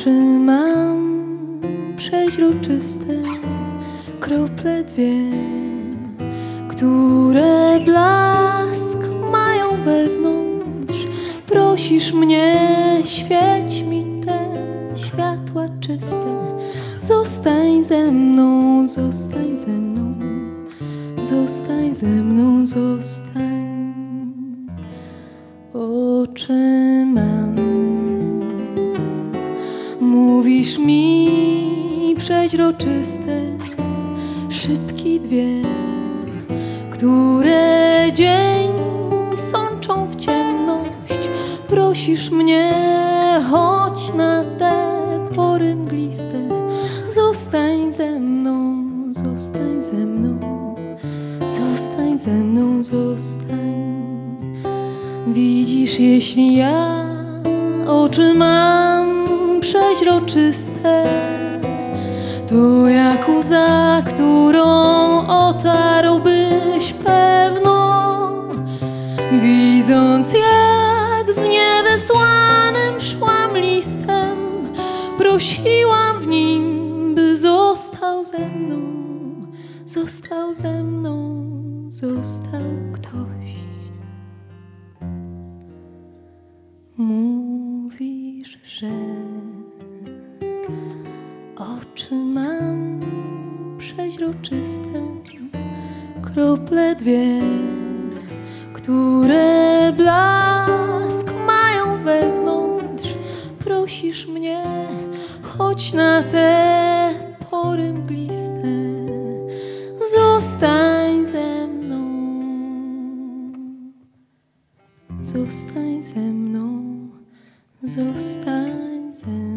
Oczy mam przeźroczyste, krople dwie, które blask mają wewnątrz. Prosisz mnie, świeć mi te światła czyste. Zostań ze mną, zostań ze mną, zostań ze mną, zostań. Oczy mam, mówisz mi przeźroczyste, szybki dwie, które dzień sączą w ciemność. Prosisz mnie, chodź na te pory mgliste. Zostań ze mną, zostań ze mną, zostań ze mną, zostań. Widzisz, jeśli ja oczy mam przeźroczyste, to jak łza, którą otarłbyś pewno, widząc jak z niewysłanym szłam listem. Prosiłam w nim, by został ze mną, został ze mną, został ktoś. Mówisz, że oczy mam przeźroczyste, krople dwie, które blask mają wewnątrz. Prosisz mnie, chodź na te pory mgliste. Zostań ze mną, zostań ze mną, zostań ze mną.